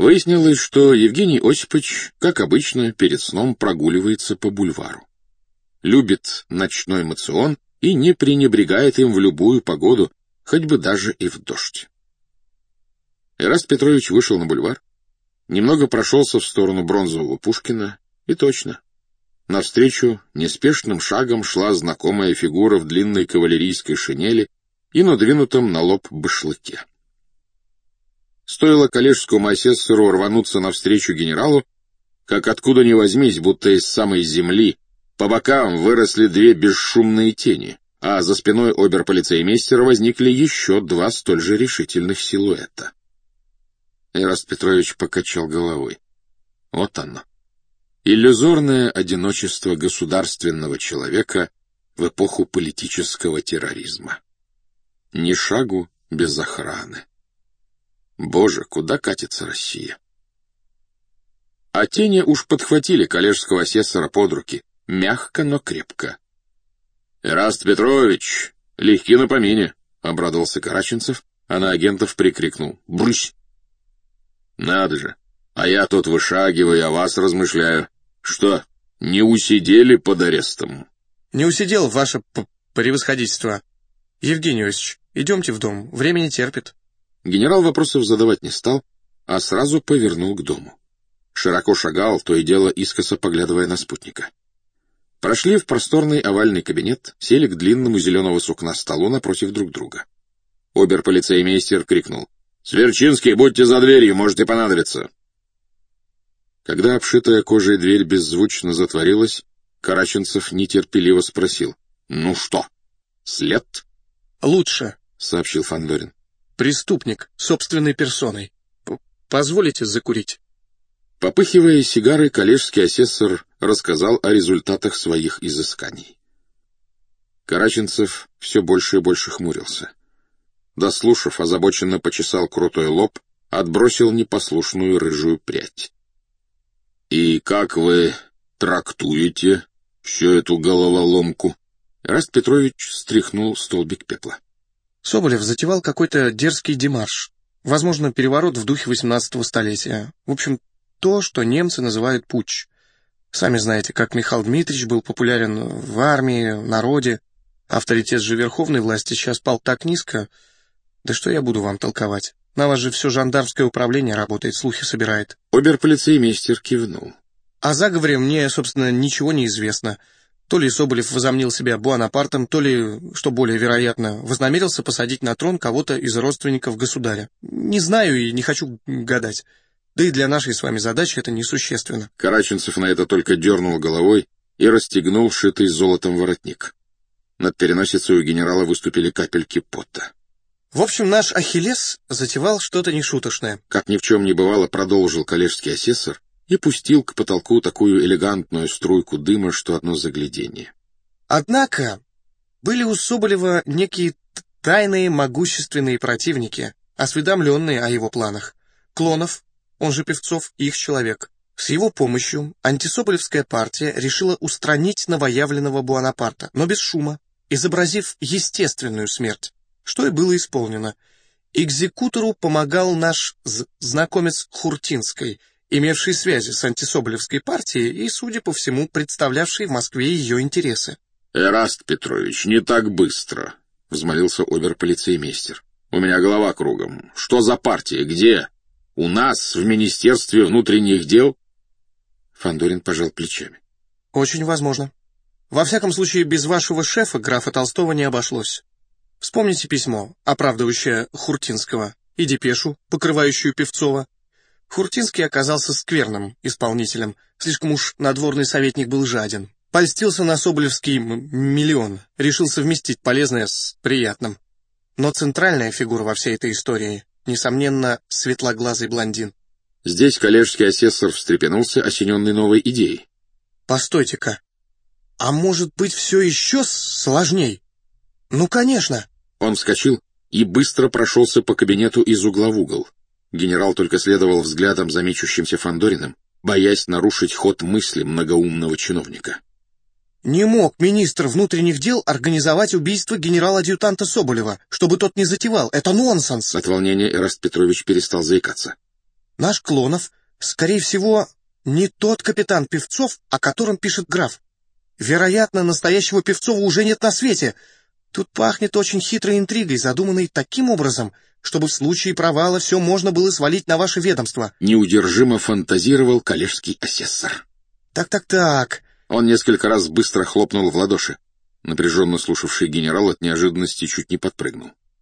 Выяснилось, что Евгений Осипович, как обычно, перед сном прогуливается по бульвару. Любит ночной моцион и не пренебрегает им в любую погоду, хоть бы даже и в дождь. Эраст Петрович вышел на бульвар, немного прошелся в сторону Бронзового Пушкина, и точно. Навстречу неспешным шагом шла знакомая фигура в длинной кавалерийской шинели и надвинутом на лоб башлыке. Стоило коллежскому асессору рвануться навстречу генералу, как откуда ни возьмись, будто из самой земли, по бокам выросли две бесшумные тени, а за спиной оберполицеймейстера возникли еще два столь же решительных силуэта. Эраст Петрович покачал головой. Вот оно. Иллюзорное одиночество государственного человека в эпоху политического терроризма. Ни шагу без охраны. Боже, куда катится Россия? А тени уж подхватили коллежского асессора под руки, мягко, но крепко. — Эраст Петрович, легки на помине, — обрадовался Караченцев, а на агентов прикрикнул. — Брысь! — Надо же, а я тут вышагиваю, о вас размышляю. Что, не усидели под арестом? — Не усидел, ваше превосходительство. Евгений Осипович, идемте в дом, время не терпит. Генерал вопросов задавать не стал, а сразу повернул к дому. Широко шагал, то и дело искоса поглядывая на спутника. Прошли в просторный овальный кабинет, сели к длинному зеленого сукна столу напротив друг друга. Оберполицеймейстер крикнул: «Сверчинский, будьте за дверью, можете понадобиться». Когда обшитая кожей дверь беззвучно затворилась, Караченцев нетерпеливо спросил: «Ну что, след?» «Лучше», — сообщил Фандорин. «Преступник собственной персоной. Позволите закурить?» Попыхивая сигарой, коллежский асессор рассказал о результатах своих изысканий. Караченцев все больше и больше хмурился. Дослушав, озабоченно почесал крутой лоб, отбросил непослушную рыжую прядь. «И как вы трактуете всю эту головоломку?» Эраст Петрович стряхнул столбик пепла. Соболев затевал какой-то дерзкий демарш. Возможно, переворот в духе 18-го столетия. В общем, то, что немцы называют путч. Сами знаете, как Михаил Дмитриевич был популярен в армии, народе. Авторитет же верховной власти сейчас пал так низко. Да что я буду вам толковать? На вас же все жандармское управление работает, слухи собирает. Оберполицеймейстер кивнул. О заговоре мне, собственно, ничего не известно. То ли Соболев возомнил себя Буанапартом, то ли, что более вероятно, вознамерился посадить на трон кого-то из родственников государя. Не знаю и не хочу гадать. Да и для нашей с вами задачи это несущественно. Караченцев на это только дернул головой и расстегнул шитый золотом воротник. Над переносицей у генерала выступили капельки пота. В общем, наш Ахиллес затевал что-то нешуточное. Как ни в чем не бывало, продолжил коллежский асессор и пустил к потолку такую элегантную струйку дыма, что одно загляденье. Однако были у Соболева некие тайные могущественные противники, осведомленные о его планах. Клонов, он же Певцов, их человек. С его помощью антисоболевская партия решила устранить новоявленного Буанапарта, но без шума, изобразив естественную смерть, что и было исполнено. Экзекутору помогал наш знакомец Хуртинской, имевший связи с антисоболевской партией и, судя по всему, представлявший в Москве ее интересы. — Эраст Петрович, не так быстро, — взмолился оберполицеймейстер. — У меня голова кругом. Что за партия? Где? У нас, в Министерстве внутренних дел? Фандорин пожал плечами. — Очень возможно. Во всяком случае, без вашего шефа, графа Толстого, не обошлось. Вспомните письмо, оправдывающее Хуртинского, и депешу, покрывающую Певцова. Хуртинский оказался скверным исполнителем, слишком уж надворный советник был жаден. Польстился на соболевский миллион, решил совместить полезное с приятным. Но центральная фигура во всей этой истории, несомненно, светлоглазый блондин. Здесь коллежский асессор встрепенулся, осененный новой идеей. Постойте-ка, а может быть все еще сложней? Ну, конечно. Он вскочил и быстро прошелся по кабинету из угла в угол. Генерал только следовал взглядом за мечущимся Фандориным, боясь нарушить ход мысли многоумного чиновника. Не мог министр внутренних дел организовать убийство генерала-адъютанта Соболева, чтобы тот не затевал. Это нонсенс. От волнения Эраст Петрович перестал заикаться. Наш Клонов, скорее всего, не тот капитан Певцов, о котором пишет граф. Вероятно, настоящего Певцова уже нет на свете. Тут пахнет очень хитрой интригой, задуманной таким образом, чтобы в случае провала все можно было свалить на ваше ведомство. Неудержимо фантазировал коллежский асессор. Так. Он несколько раз быстро хлопнул в ладоши. Напряженно слушавший генерал от неожиданности чуть не подпрыгнул.